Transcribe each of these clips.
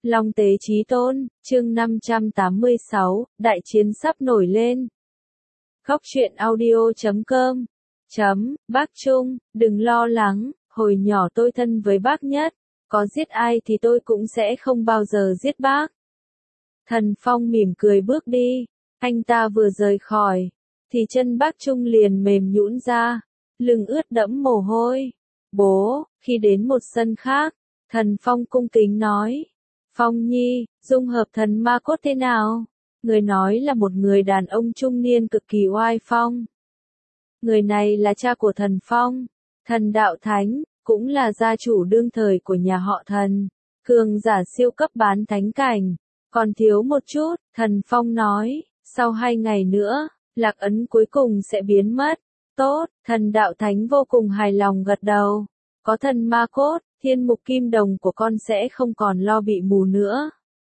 Long tế chí tôn, chương 586, đại chiến sắp nổi lên. Góc truyện audio.com Bác Trung, đừng lo lắng, hồi nhỏ tôi thân với bác nhất, có giết ai thì tôi cũng sẽ không bao giờ giết bác. Thần Phong mỉm cười bước đi, anh ta vừa rời khỏi, thì chân bác Trung liền mềm nhũn ra, lưng ướt đẫm mồ hôi. Bố, khi đến một sân khác, Thần Phong cung kính nói, Phong Nhi, dung hợp thần ma cốt thế nào? Người nói là một người đàn ông trung niên cực kỳ oai phong. Người này là cha của Thần Phong, Thần Đạo Thánh, cũng là gia chủ đương thời của nhà họ Thần, cường giả siêu cấp bán thánh cảnh. Còn thiếu một chút, Thần Phong nói, sau 2 ngày nữa, lạc ấn cuối cùng sẽ biến mất. Tốt, Thần Đạo Thánh vô cùng hài lòng gật đầu. Có thần ma cốt, thiên mục kim đồng của con sẽ không còn lo bị mù nữa.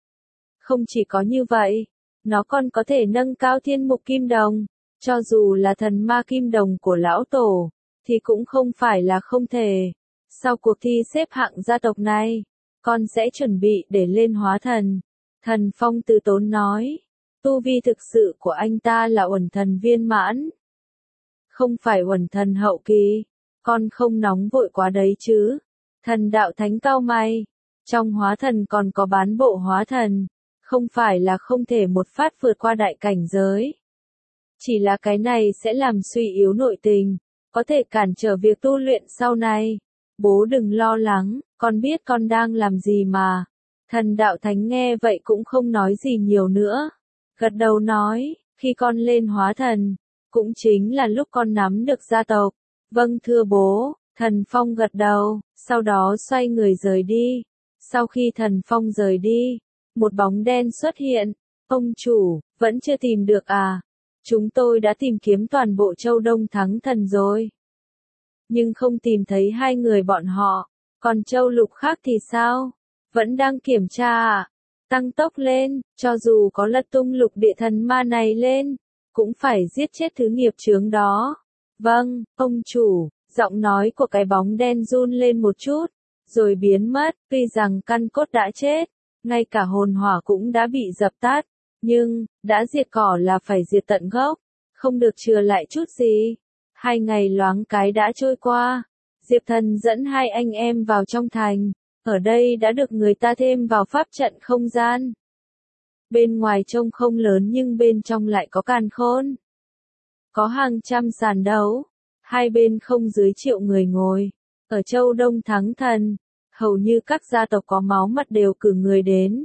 Không chỉ có như vậy, nó còn có thể nâng cao thiên mục kim đồng. Cho dù là thần ma kim đồng của lão tổ, thì cũng không phải là không thể. Sau cuộc thi xếp hạng gia tộc này, con sẽ chuẩn bị để lên hóa thần. Thần Phong từ tốn nói, tu vi thực sự của anh ta là uẩn thần viên mãn. Không phải uẩn thần hậu kỳ, con không nóng vội quá đấy chứ. Thần Đạo Thánh cau mày, trong hóa thần còn có bán bộ hóa thần, không phải là không thể một phát vượt qua đại cảnh giới. Chỉ là cái này sẽ làm suy yếu nội tình, có thể cản trở việc tu luyện sau này. Bố đừng lo lắng, con biết con đang làm gì mà. Thần Đạo Thánh nghe vậy cũng không nói gì nhiều nữa. Gật đầu nói, khi con lên hóa thần, cũng chính là lúc con nắm được gia tộc. Vâng thưa bố, Thần Phong gật đầu, sau đó xoay người rời đi. Sau khi Thần Phong rời đi, một bóng đen xuất hiện. Ông chủ, vẫn chưa tìm được à? Chúng tôi đã tìm kiếm toàn bộ châu Đông Thắng Thần rồi. Nhưng không tìm thấy 2 người bọn họ. Còn châu lục khác thì sao? Vẫn đang kiểm tra à? Tăng tốc lên, cho dù có lật tung lục địa thần ma này lên, cũng phải giết chết thứ nghiệp chướng đó. Vâng, ông chủ, giọng nói của cái bóng đen run lên một chút, rồi biến mất, tuy rằng căn cốt đã chết, ngay cả hồn hỏa cũng đã bị dập tắt, nhưng, đã diệt cỏ là phải diệt tận gốc, không được chừa lại chút gì. 2 ngày loáng cái đã trôi qua, Diệp Thần dẫn 2 anh em vào trong thành, ở đây đã được người ta thêm vào pháp trận không gian. Bên ngoài trông không lớn nhưng bên trong lại có càn khôn. Có hàng trăm sàn đấu, 2 bên không dưới 1 triệu người ngồi. Ở châu Đông Thắng Thần, hầu như các gia tộc có máu mặt đều cử người đến.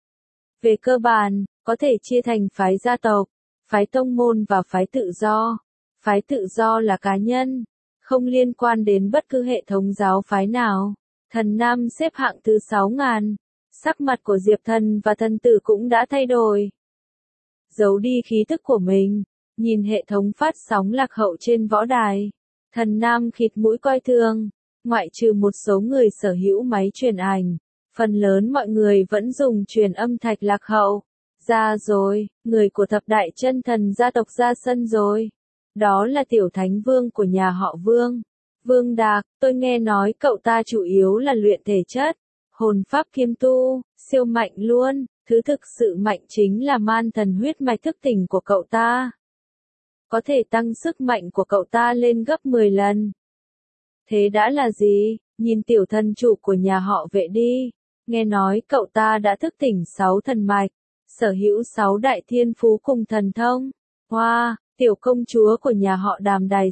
Về cơ bản, có thể chia thành phái gia tộc, phái tông môn và phái tự do. Phái tự do là cá nhân, không liên quan đến bất cứ hệ thống giáo phái nào. Thần Nam xếp hạng thứ 6.000, sắc mặt của Diệp Thần và thần tử cũng đã thay đổi. Giấu đi khí tức của mình, nhìn hệ thống phát sóng lạc hậu trên võ đài. Thần Nam khịt mũi coi thường, ngoại trừ một số người sở hữu máy truyền ảnh, phần lớn mọi người vẫn dùng truyền âm thạch lạc hậu. Ra rồi, người của thập đại chân thần gia tộc ra sân rồi. Đó là tiểu thánh vương của nhà họ Vương. Vương Đạc, tôi nghe nói cậu ta chủ yếu là luyện thể chất, hồn pháp kiêm tu, siêu mạnh luôn, thứ thực sự mạnh chính là man thần huyết mạch thức tỉnh của cậu ta. Có thể tăng sức mạnh của cậu ta lên gấp 10 lần. Thế đã là gì? Nhìn tiểu thần chủ của nhà họ Vệ đi, nghe nói cậu ta đã thức tỉnh 6 thần mạch, sở hữu 6 đại thiên phú cùng thần thông. Wow, tiểu công chúa của nhà họ Đàm đài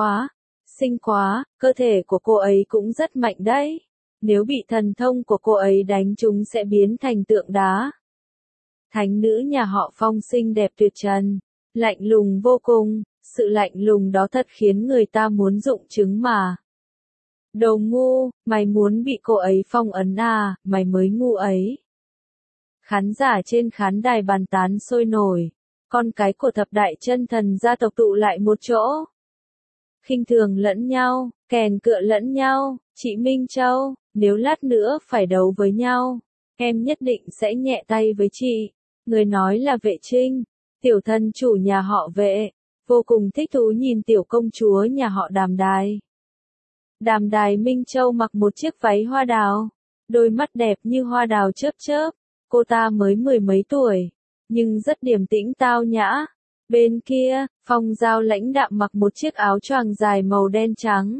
xinh quá, cơ thể của cô ấy cũng rất mạnh đấy. Nếu bị thần thông của cô ấy đánh chúng sẽ biến thành tượng đá. Thánh nữ nhà họ Phong xinh đẹp tuyệt trần, lạnh lùng vô cùng, sự lạnh lùng đó thật khiến người ta muốn rụng trứng mà. Đồ ngu, mày muốn bị cô ấy phong ấn à, mày mới ngu ấy. Khán giả trên khán đài bàn tán sôi nổi, con cái của thập đại chân thần gia tộc tụ lại một chỗ. Khinh thường lẫn nhau, kèn cựa lẫn nhau, chị Minh Châu, nếu lát nữa phải đấu với nhau, em nhất định sẽ nhẹ tay với chị. Người nói là Vệ Trinh, tiểu thần chủ nhà họ Vệ, vô cùng thích thú nhìn tiểu công chúa nhà họ Đàm đài. Đàm đài Minh Châu mặc một chiếc váy hoa đào, đôi mắt đẹp như hoa đào chớp chớp, cô ta mới 10 mấy tuổi, nhưng rất điềm tĩnh tao nhã. Bên kia, Phong Giao lãnh đạm mặc một chiếc áo choàng dài màu đen trắng.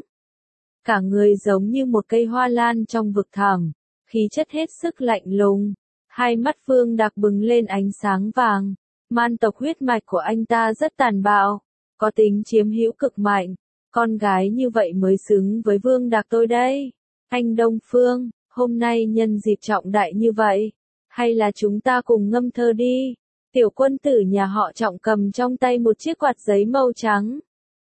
Cả người giống như một cây hoa lan trong vực thẳm, khí chất hết sức lạnh lùng. Hai mắt Vương Đạc bừng lên ánh sáng vàng. Man tộc huyết mạch của anh ta rất tàn bạo, có tính chiếm hữu cực mạnh. Con gái như vậy mới xứng với Vương Đạc tôi đây. Anh Đông Phương, hôm nay nhân dịp trọng đại như vậy, hay là chúng ta cùng ngâm thơ đi. Tiểu quân tử nhà họ Trọng cầm trong tay một chiếc quạt giấy màu trắng.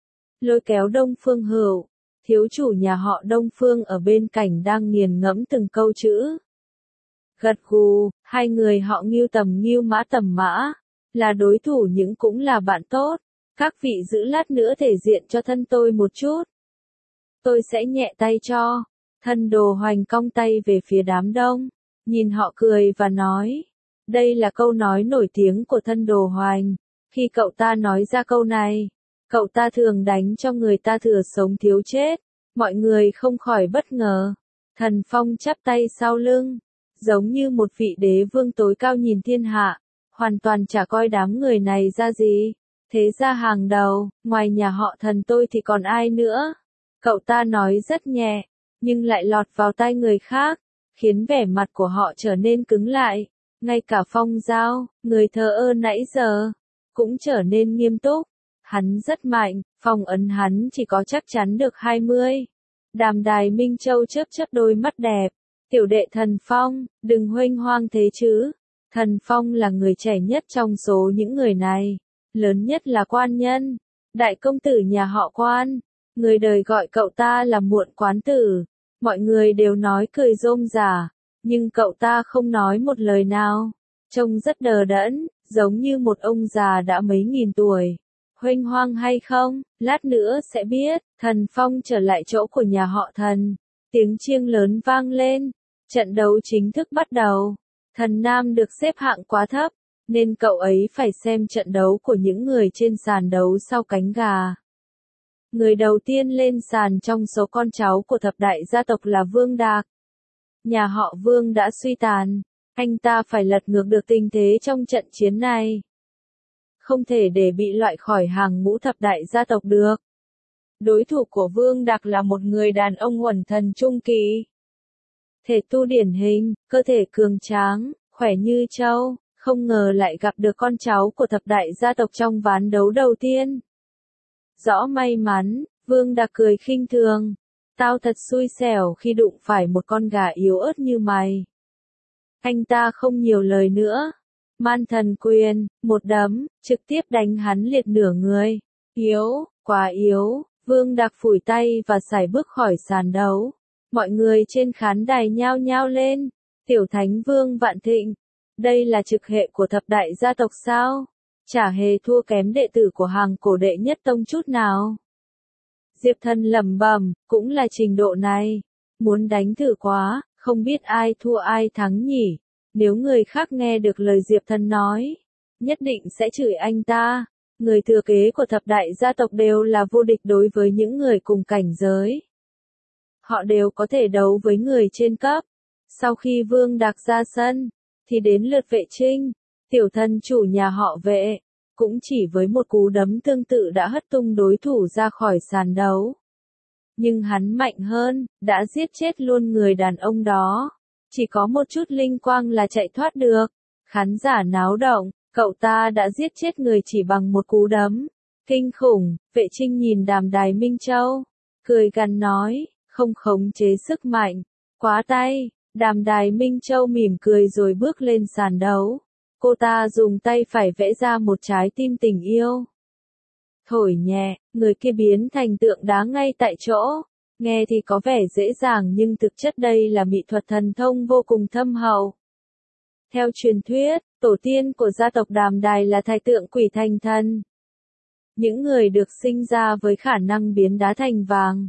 Lôi kéo Đông Phương Hữu, thiếu chủ nhà họ Đông Phương ở bên cạnh đang nghiền ngẫm từng câu chữ. Gật gù, hai người họ Ngưu tầm mã, là đối thủ nhưng cũng là bạn tốt. Các vị giữ lát nữa thể diện cho thân tôi một chút. Tôi sẽ nhẹ tay cho. Thân Đồ Hoành cong tay về phía đám đông, nhìn họ cười và nói. Đây là câu nói nổi tiếng của Thân Đồ Hoành. Khi cậu ta nói ra câu này, cậu ta thường đánh cho người ta thừa sống thiếu chết. Mọi người không khỏi bất ngờ. Thần Phong chắp tay sau lưng, giống như một vị đế vương tối cao nhìn thiên hạ, hoàn toàn chả coi đám người này ra gì. Thế ra hàng đầu, ngoài nhà họ Thần tôi thì còn ai nữa? Cậu ta nói rất nhẹ, nhưng lại lọt vào tai người khác, khiến vẻ mặt của họ trở nên cứng lại. Ngay cả Phong Giao, người thờ ơ nãy giờ, cũng trở nên nghiêm túc. Hắn rất mạnh, phong ấn hắn chỉ có chắc chắn được 20. Đàm Đài Minh Châu chớp chớp đôi mắt đẹp. Tiểu đệ Thần Phong, đừng huênh hoang thế chứ. Thần Phong là người trẻ nhất trong số những người này. Lớn nhất là Quan Nhân, đại công tử nhà họ Quan. Người đời gọi cậu ta là Muộn Quán Tử. Mọi người đều nói cười rôm rả, nhưng cậu ta không nói một lời nào. Trông rất đờ đẫn, giống như một ông già đã mấy nghìn tuổi. Huênh hoang hay không, lát nữa sẽ biết. Thần Phong trở lại chỗ của nhà họ Thần. Tiếng chiêng lớn vang lên. Trận đấu chính thức bắt đầu. Thần Nam được xếp hạng quá thấp, nên cậu ấy phải xem trận đấu của những người trên sàn đấu sau cánh gà. Người đầu tiên lên sàn trong số con cháu của thập đại gia tộc là Vương Đạc. Nhà họ Vương đã suy tàn, anh ta phải lật ngược được tình thế trong trận chiến này. Không thể để bị loại khỏi hàng ngũ thập đại gia tộc được. Đối thủ của Vương Đạc là một người đàn ông uẩn thần trung kỳ. Thể tu điển hình, cơ thể cường tráng, khỏe như trâu, không ngờ lại gặp được con cháu của thập đại gia tộc trong ván đấu đầu tiên. Rõ may mắn, Vương Đạc cười khinh thường. Tao thật xui xẻo khi đụng phải một con gà yếu ớt như mày. Anh ta không nhiều lời nữa. Man thần quyền, một đấm, trực tiếp đánh hắn liệt nửa người. Yếu, quá yếu. Vương Đạc phủi tay và sải bước khỏi sàn đấu. Mọi người trên khán đài nhao nhao lên. Tiểu Thánh Vương Vạn Thịnh. Đây là trực hệ của thập đại gia tộc sao? Chả hề thua kém đệ tử của hàng cổ đệ nhất tông chút nào. Diệp Thần lẩm bẩm, cũng là trình độ này. Muốn đánh thử quá, không biết ai thua ai thắng nhỉ. Nếu người khác nghe được lời Diệp Thần nói, nhất định sẽ chửi anh ta. Người thừa kế của thập đại gia tộc đều là vô địch đối với những người cùng cảnh giới. Họ đều có thể đấu với người trên cấp. Sau khi Vương Đạc ra sân, thì đến lượt Vệ Trinh, tiểu thân chủ nhà họ Vệ, cũng chỉ với một cú đấm tương tự đã hất tung đối thủ ra khỏi sàn đấu. Nhưng hắn mạnh hơn, đã giết chết luôn người đàn ông đó. Chỉ có một chút linh quang là chạy thoát được. Khán giả náo động, cậu ta đã giết chết người chỉ bằng một cú đấm. Kinh khủng, Vệ Trinh nhìn Đàm Đài Minh Châu, cười gằn nói, không khống chế sức mạnh, quá tay. Đàm Đài Minh Châu mỉm cười rồi bước lên sàn đấu. Cô ta dùng tay phải vẽ ra một trái tim tình yêu. Thổi nhẹ, người kia biến thành tượng đá ngay tại chỗ. Nghe thì có vẻ dễ dàng nhưng thực chất đây là mỹ thuật thần thông vô cùng thâm hậu. Theo truyền thuyết, tổ tiên của gia tộc Đàm Đài là Thái tượng Quỷ Thành Thần. Những người được sinh ra với khả năng biến đá thành vàng.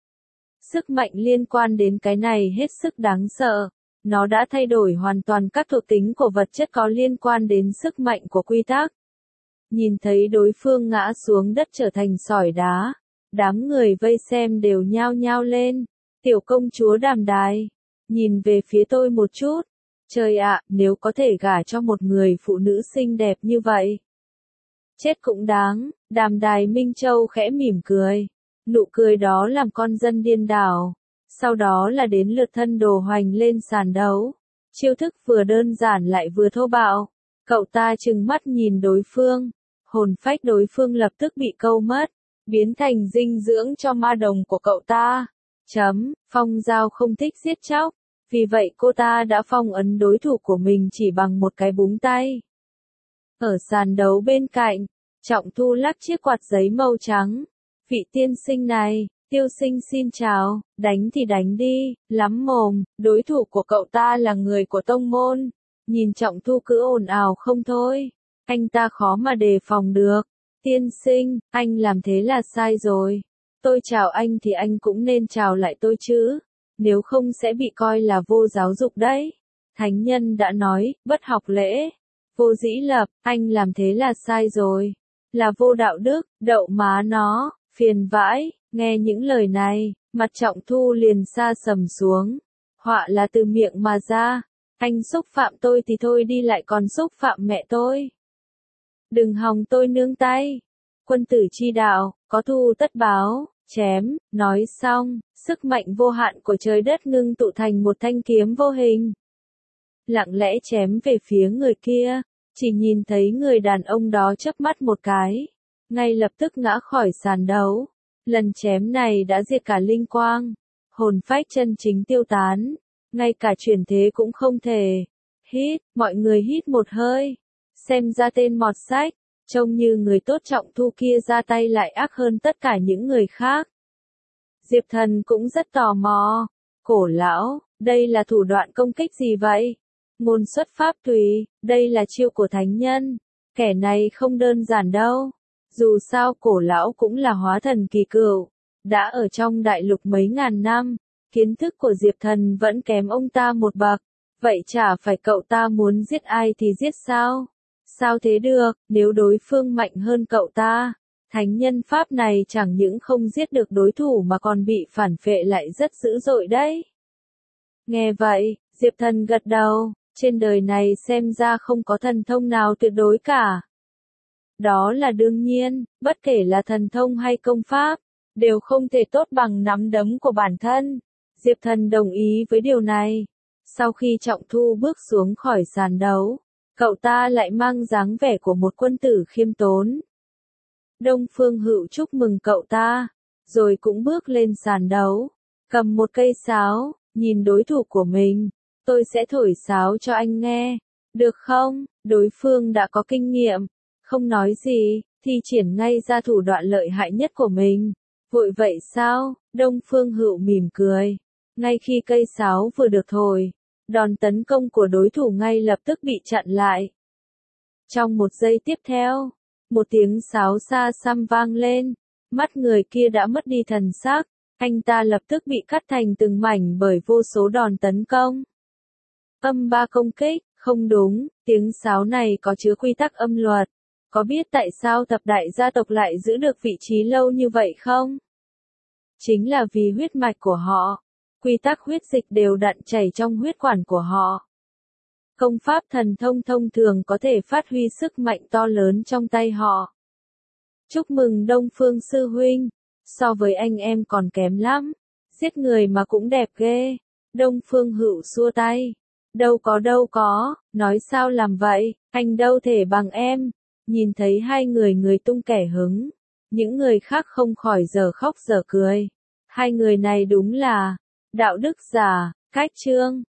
Sức mạnh liên quan đến cái này hết sức đáng sợ. Nó đã thay đổi hoàn toàn các thuộc tính của vật chất có liên quan đến sức mạnh của quy tắc. Nhìn thấy đối phương ngã xuống đất trở thành sỏi đá, đám người vây xem đều nhao nhao lên. Tiểu công chúa Đàm Đài, nhìn về phía tôi một chút. Trời ạ, nếu có thể gả cho một người phụ nữ xinh đẹp như vậy. Chết cũng đáng, Đàm Đài Minh Châu khẽ mỉm cười. Nụ cười đó làm con dân điên đảo. Sau đó là đến lượt thân Đồ Hoành lên sàn đấu. Chiêu thức vừa đơn giản lại vừa thô bạo. Cậu ta trừng mắt nhìn đối phương. Hồn phách đối phương lập tức bị câu mất. Biến thành dinh dưỡng cho ma đồng của cậu ta. Phong Giao không thích giết chóc. Vì vậy cô ta đã phong ấn đối thủ của mình chỉ bằng một cái búng tay. Ở sàn đấu bên cạnh, Trọng Thu lắc chiếc quạt giấy màu trắng. Vị tiên sinh này, Tiêu Sinh xin chào, đánh thì đánh đi, lắm mồm, đối thủ của cậu ta là người của tông môn. Nhìn Trọng Thu cứ ồn ào không thôi, anh ta khó mà đề phòng được. Tiên sinh, anh làm thế là sai rồi. Tôi chào anh thì anh cũng nên chào lại tôi chứ. Nếu không sẽ bị coi là vô giáo dục đấy. Thánh nhân đã nói, bất học lễ. Vô dĩ lập, anh làm thế là sai rồi. Là vô đạo đức, đậu má nó, phiền vãi. Nghe những lời này, mặt Trọng Thu liền sa sầm xuống. Họa là từ miệng mà ra. Anh xúc phạm tôi thì thôi đi lại còn xúc phạm mẹ tôi. Đừng hòng tôi nương tay. Quân tử chi đạo, có thù tất báo. Chém, nói xong, sức mạnh vô hạn của trời đất ngưng tụ thành một thanh kiếm vô hình. Lặng lẽ chém về phía người kia, chỉ nhìn thấy người đàn ông đó chớp mắt một cái, ngay lập tức ngã khỏi sàn đấu. Lần chém này đã diệt cả linh quang, hồn phách chân chính tiêu tán, ngay cả chuyển thế cũng không thể. Hít, mọi người hít một hơi, xem ra tên mọt sách. Trông như người tốt Trọng Thu kia ra tay lại ác hơn tất cả những người khác. Diệp Thần cũng rất tò mò. Cổ lão, đây là thủ đoạn công kích gì vậy? Ngôn xuất pháp tùy, đây là chiêu của thánh nhân. Kẻ này không đơn giản đâu. Dù sao cổ lão cũng là hóa thần kỳ cựu. Đã ở trong đại lục mấy ngàn năm. Kiến thức của Diệp Thần vẫn kém ông ta một bậc. Vậy chả phải cậu ta muốn giết ai thì giết sao? Sao thế được, nếu đối phương mạnh hơn cậu ta, thánh nhân pháp này chẳng những không giết được đối thủ mà còn bị phản phệ lại rất dữ dội đấy. Nghe vậy, Diệp Thần gật đầu, trên đời này xem ra không có thần thông nào tuyệt đối cả. Đó là đương nhiên, bất kể là thần thông hay công pháp, đều không thể tốt bằng nắm đấm của bản thân. Diệp Thần đồng ý với điều này. Sau khi Trọng Thu bước xuống khỏi sàn đấu, cậu ta lại mang dáng vẻ của một quân tử khiêm tốn. Đông Phương Hựu chúc mừng cậu ta, rồi cũng bước lên sàn đấu, cầm một cây sáo, nhìn đối thủ của mình. Tôi sẽ thổi sáo cho anh nghe, được không? Đối phương đã có kinh nghiệm, không nói gì, thi triển ngay ra thủ đoạn lợi hại nhất của mình. Vội vậy sao? Đông Phương Hựu mỉm cười. Ngay khi cây sáo vừa được thổi, đòn tấn công của đối thủ ngay lập tức bị chặn lại. Trong một giây tiếp theo, một tiếng sáo xa xăm vang lên, mắt người kia đã mất đi thần sắc, anh ta lập tức bị cắt thành từng mảnh bởi vô số đòn tấn công. Âm ba công kích, không đúng, tiếng sáo này có chứa quy tắc âm luật. Có biết tại sao thập đại gia tộc lại giữ được vị trí lâu như vậy không? Chính là vì huyết mạch của họ. Quy tắc huyết dịch đều đặn chảy trong huyết quản của họ. Công pháp thần thông thông thường có thể phát huy sức mạnh to lớn trong tay họ. Chúc mừng Đông Phương sư huynh, so với anh em còn kém lắm, giết người mà cũng đẹp ghê. Đông Phương Hựu xua tay. Đâu có, nói sao làm vậy, anh đâu thể bằng em. Nhìn thấy hai người tung kẻ hứng, những người khác không khỏi giờ khóc giờ cười. Hai người này đúng là đạo đức giả, cách trương.